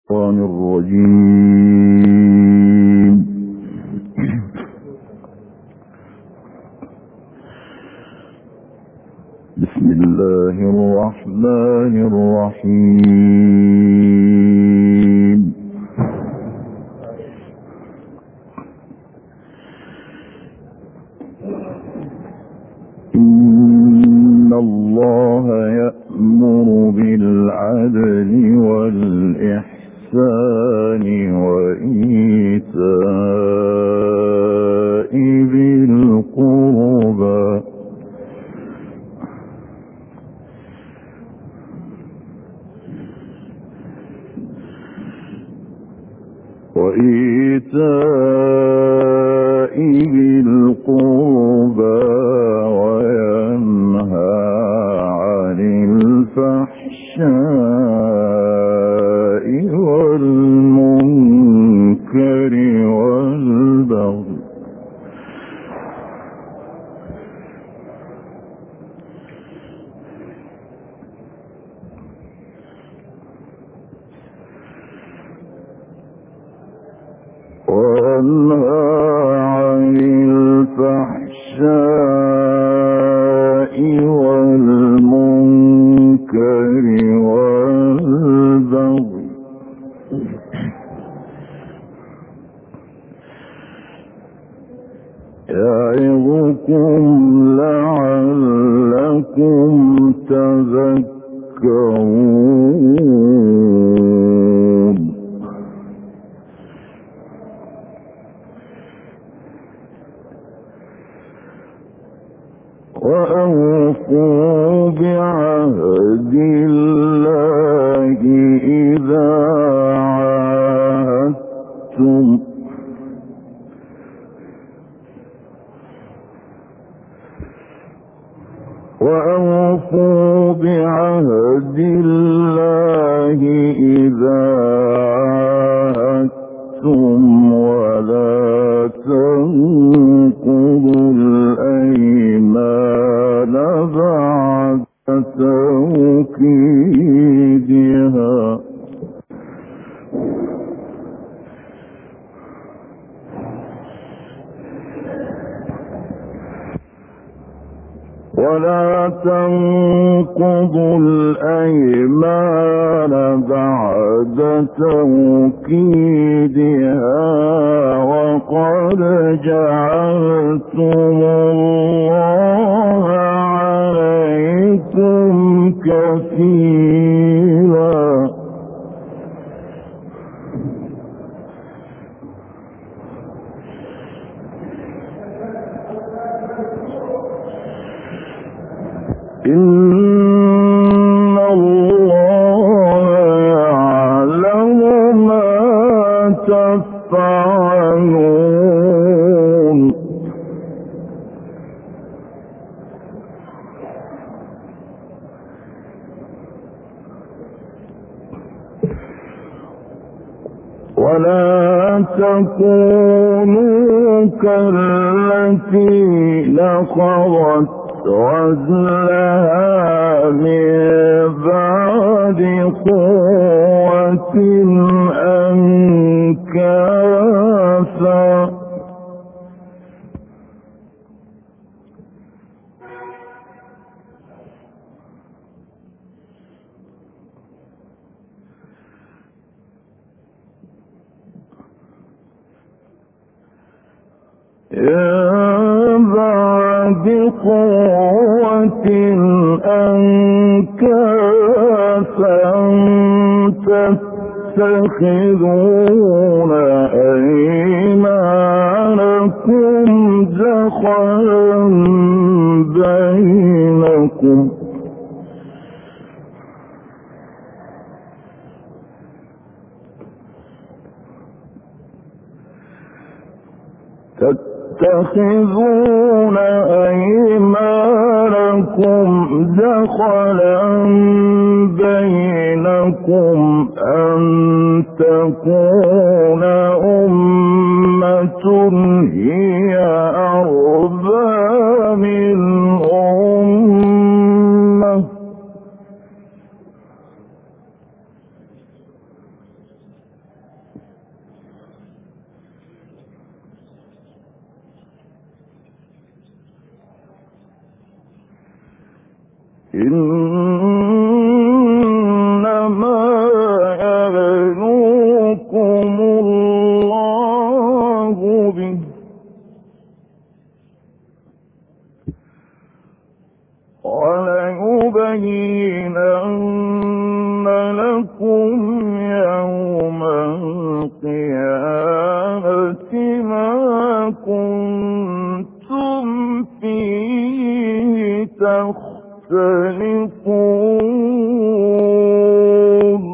الشيطان الرجيم. بسم الله الرحمن الرحيم. إن الله يأمر بالعدل والإحسان وإيتاء ذي القربى وينهى عن الفحشاء والمنكر والبغي يعظكم لعلكم تذكرون. وأوفوا بعهد الله إذا عاهدتم ولا تنقضوا الأيمان بعد توكيدها وقد جعلتم الله عليكم كفيلا. إن الله يعلم ما تفعلون. ولا تكونوا كالتي نقضت غزلها من بعد قوة أنكاثا بعد قوة أنكاثا تتخذون أيمانكم دخلا بينكم أن تكون أمة هي أربى من أمة إنما يبلوكم الله به وليبينن لكم يوم القيامة ما كنتم فيه تختلفون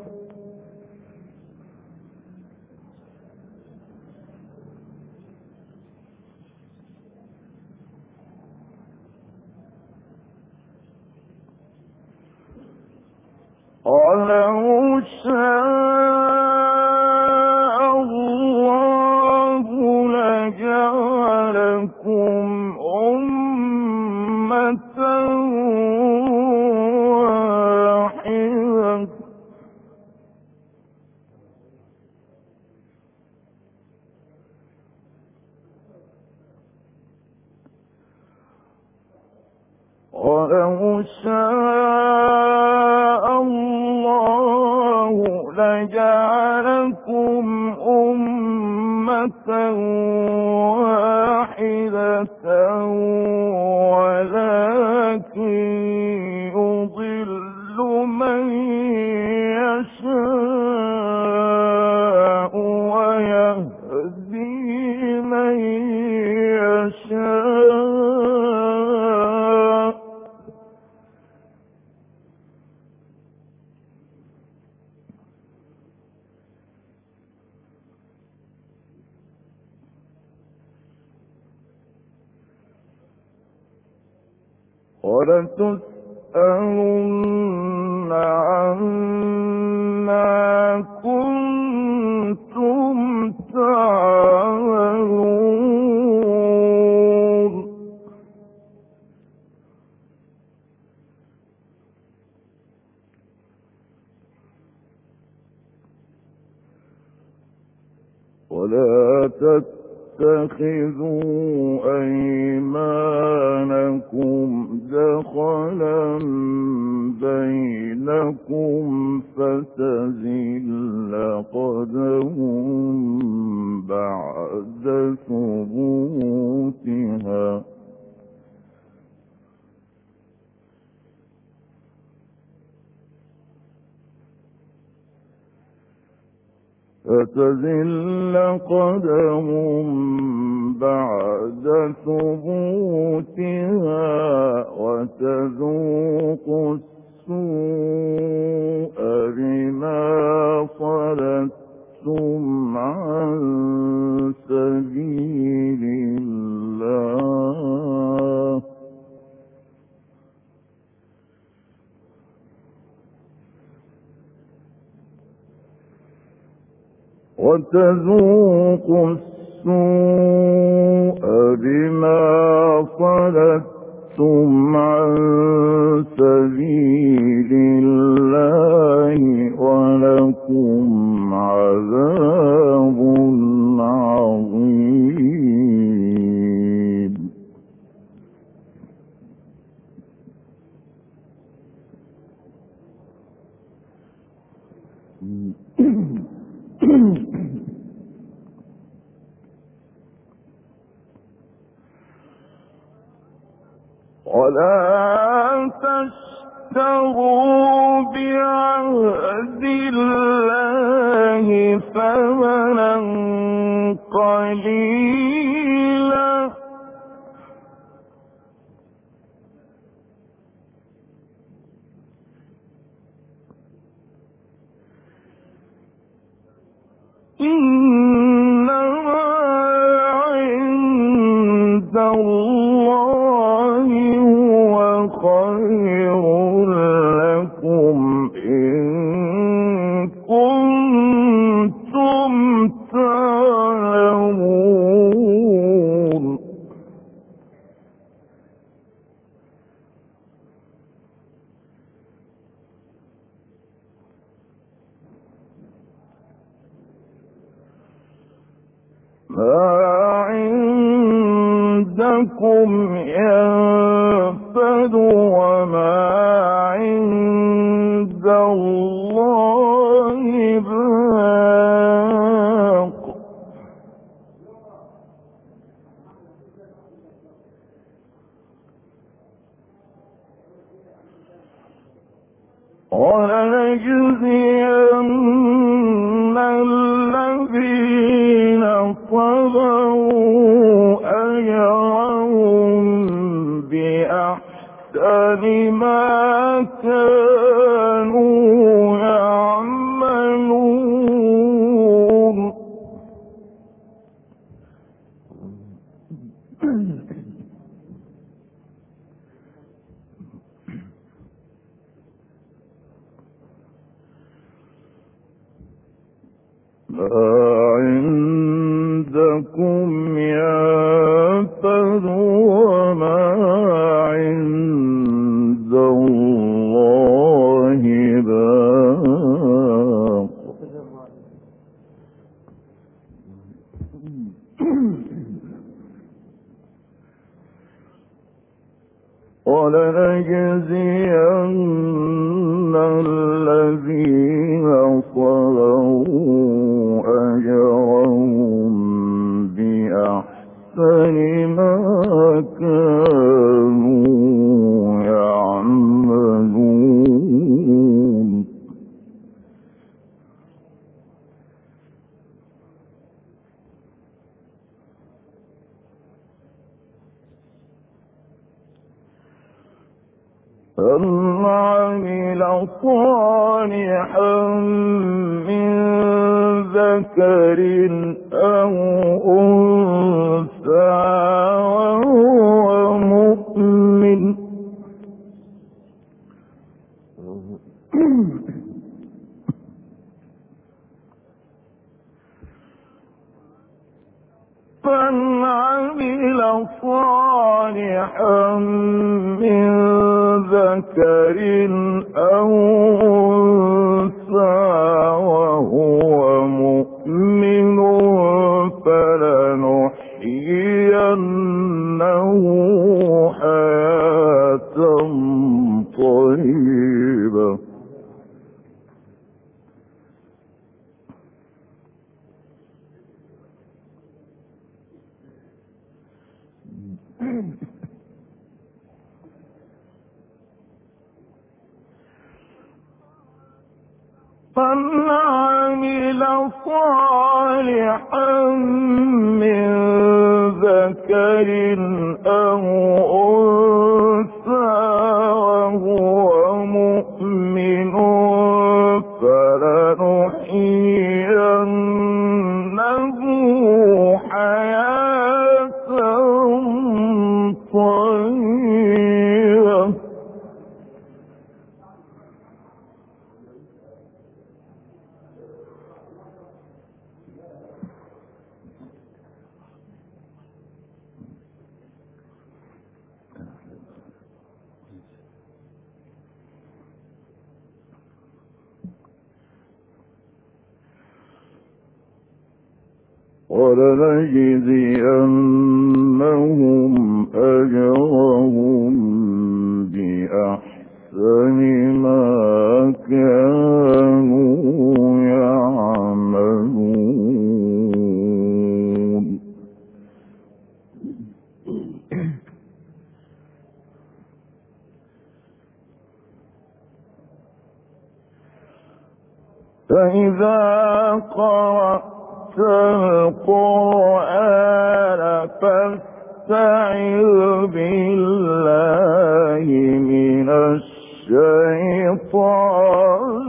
ولو شاء الله لجعلكم أمة واحدة ولو شاء الله لجعلكم أمة واحدة ولكن يضل من يشاء ويهدي من يشاء ولتسألن عما كنتم تعملون ولا تتخذوا أيمانكم دخلا بينكم فتزل قدم بعد ثبوتها فتزل قدم بعد ثبوتها وتذوقوا السوء بما صددتم عن سبيل الله وتذوقوا السوء بما صددتم عن سبيل الله ولكم عذاب عظيم ولا تشتروا بعهد الله ثمنا قليلا إنما عند الله هو خير لكم إن كنتم تعلمون ما عندكم عندكم ينفد وما عند الله باق. ولنجزين الذين صبروا أجرهم بأحسن ما كانوا يعملون. ما عندكم ينفد وما عند الله باق. ولنجزين الذين صبروا أجرهم بأحسن ما كانوا يعملون. من عمل صالحا من ذكر أو أنثى وهو مؤمن من عمل صالحا من ذكر أو أنثى وهو مؤمن فلنحيينه حياة طيبة. من عمل صالحا من ذكر أو أنثى وهو مؤمن فلنحيينه حياة طيبة. ولنجزينهم أجرهم بأحسن ما كانوا يعملون. فإذا قرأت القرآن فاستعذ بالله من الشيطان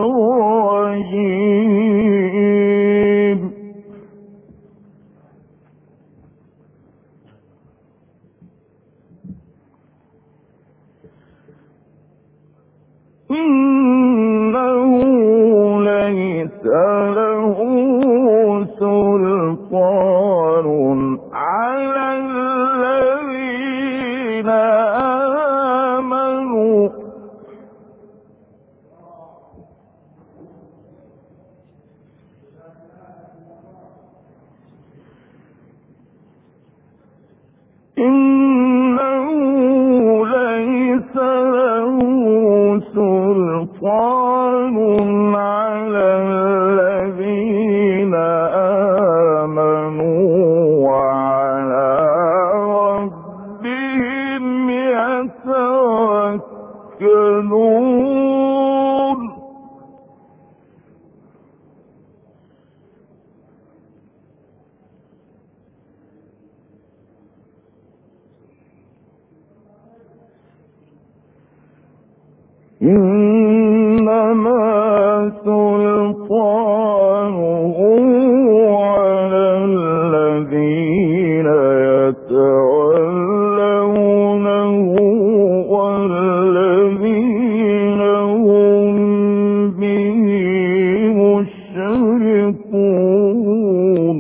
الرجيم. إنه ليس له سلطان على الذين آمنوا إن إنما سلطانه على الذين يتولونه والذين هم به مشركون.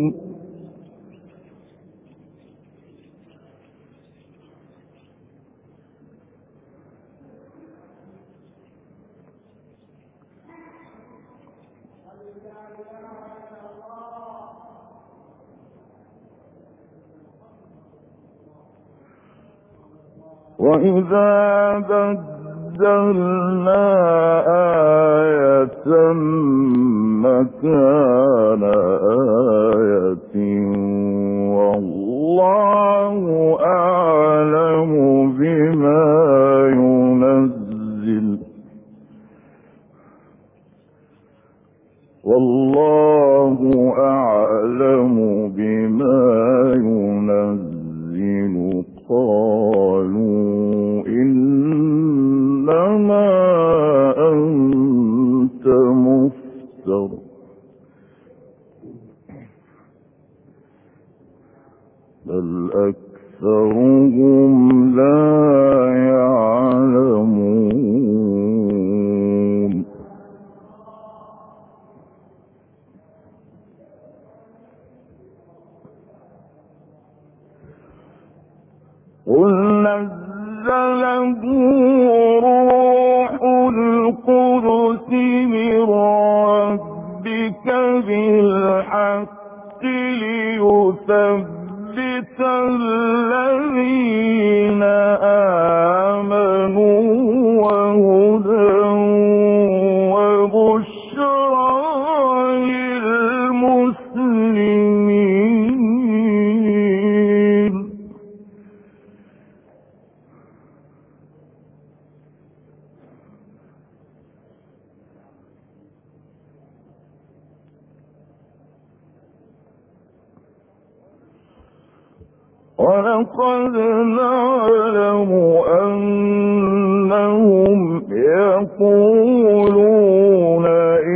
وإذا بدلنا آية مكان آية والله أعلم بما ينزل والله أعلم بما ينزل قالوا إنما أنت مفتر بل أكثرهم لا يعلمون. قل نزله روح القدس من ربك بالحق ليثبت الذين آمنوا وهدى وبشرى للمسلمين. ولقد نعلم أنهم يقولون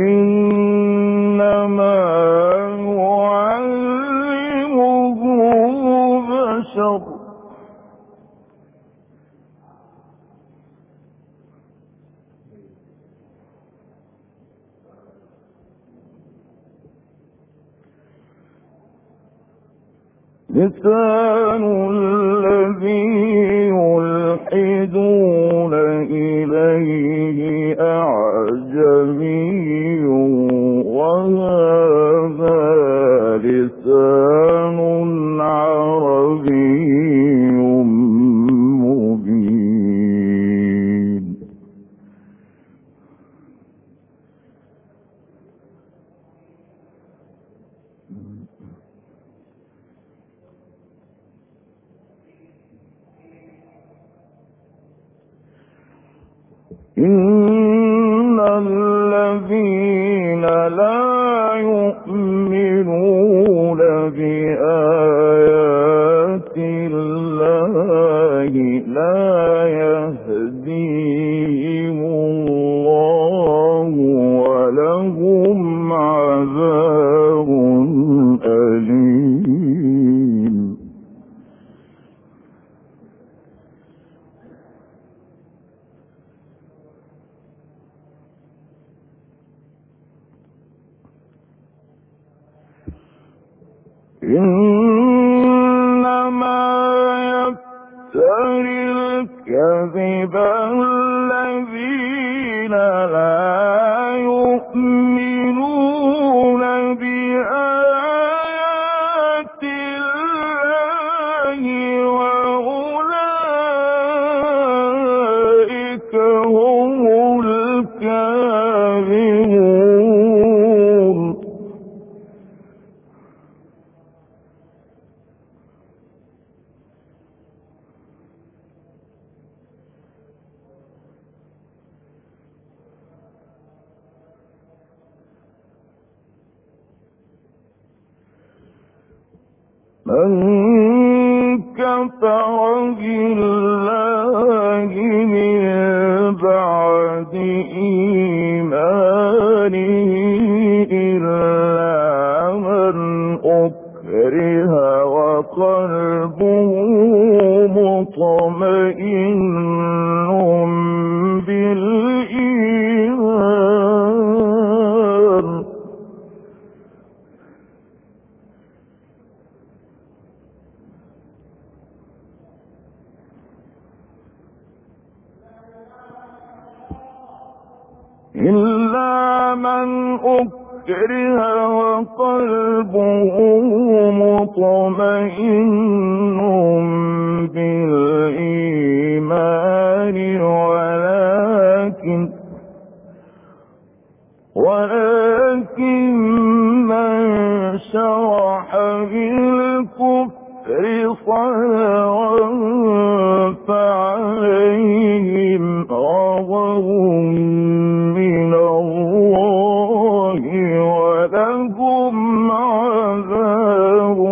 إنما يعلمه بشر لسان الذي يلحدون إليه أعجمي وهذا لسان عربي مبين. إن الذين لا يؤمنون بآيات الله لا يهديهم الله ولهم عذاب أليم. إنما يفتري الكذب الذين لا يؤمنون بآيات الله وأولئك هم الكاذبون. من كفر بالله من بعد إلا من أكره وقلبه مطمئن بالإيمان إلا من أكره وقلبه مطمئن بالإيمان ولكن من شرح بالكفر صدرا فعليهم غضب من الله ولهم عذاب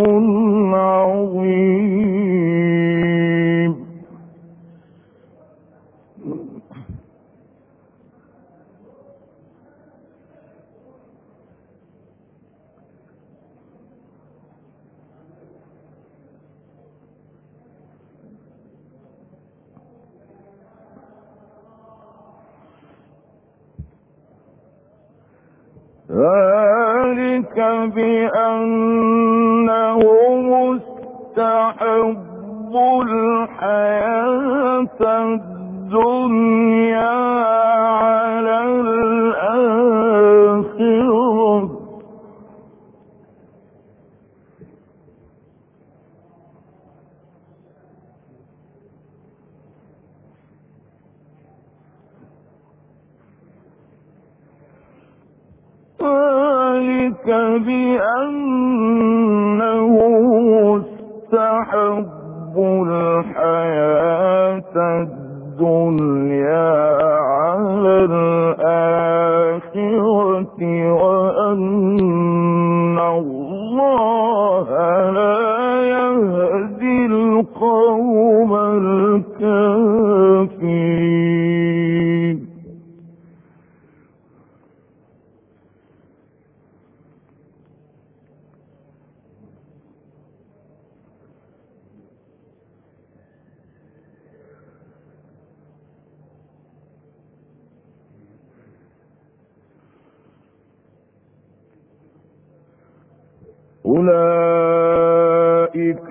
عظيم ذلك بأنهم استحبوا الحياة الدنيا على الآخرة ذلك بأنه استحبوا الحياة الدنيا على الآخرة وأن الله لا يهدي القوم الكافرين أولئك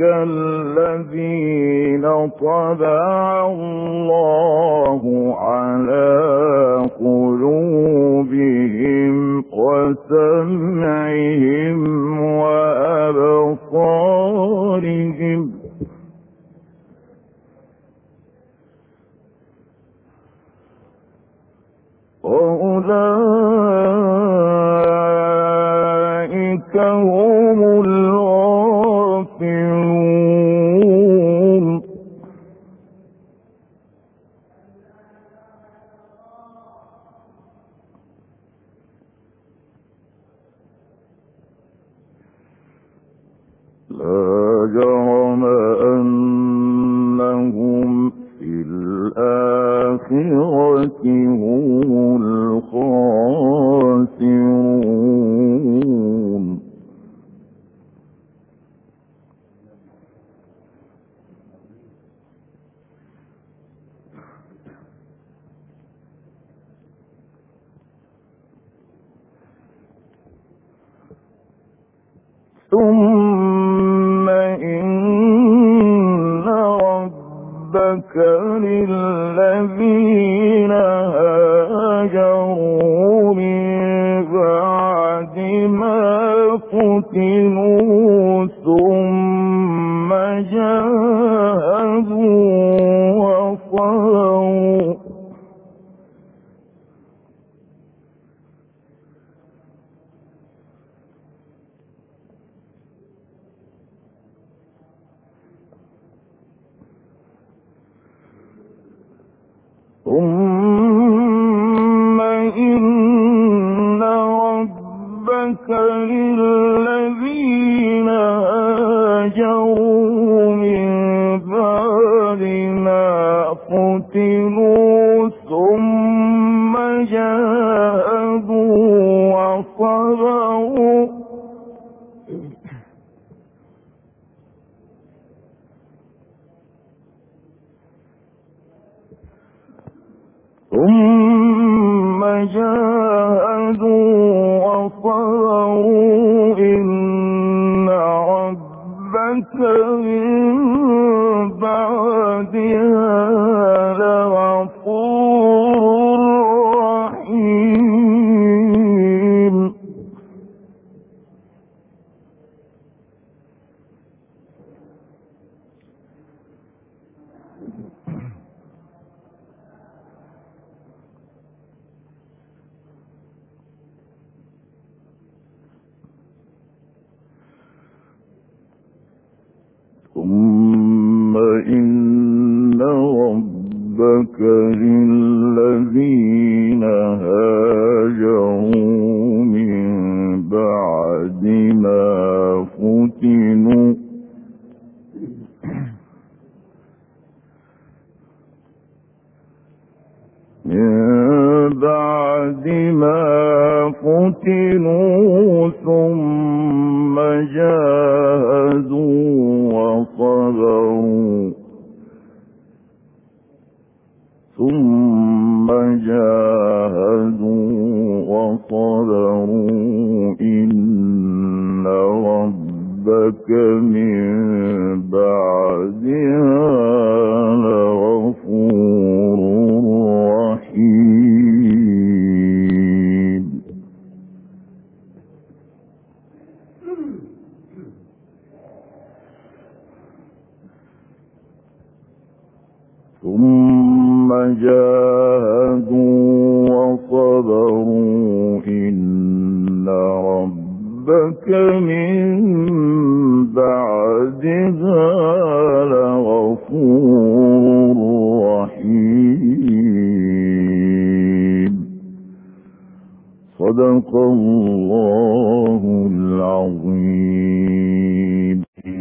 الذين طبع الله على قلوبهم وسمعهم وأبصارهم وأولئك هم الغافلون لا جرم أنهم في الآخرة هم الخاسرون ثم إن ربك للذين هاجروا من بعد ما فتنوا ثم جاهدوا وصبروا ثم إن ربك للذين هاجروا من بعد ما فتنوا ثم جاهدوا من بعدها لغفور رحيم ثم إن ربك للذين هاجروا من بعد ما فتنوا ثم جاهدوا وصبروا إن ربك من بعدها لغفور رحيم ثم جاهدوا وصبروا إن ربك من بعدها لغفور رحيم صدق الله العظيم.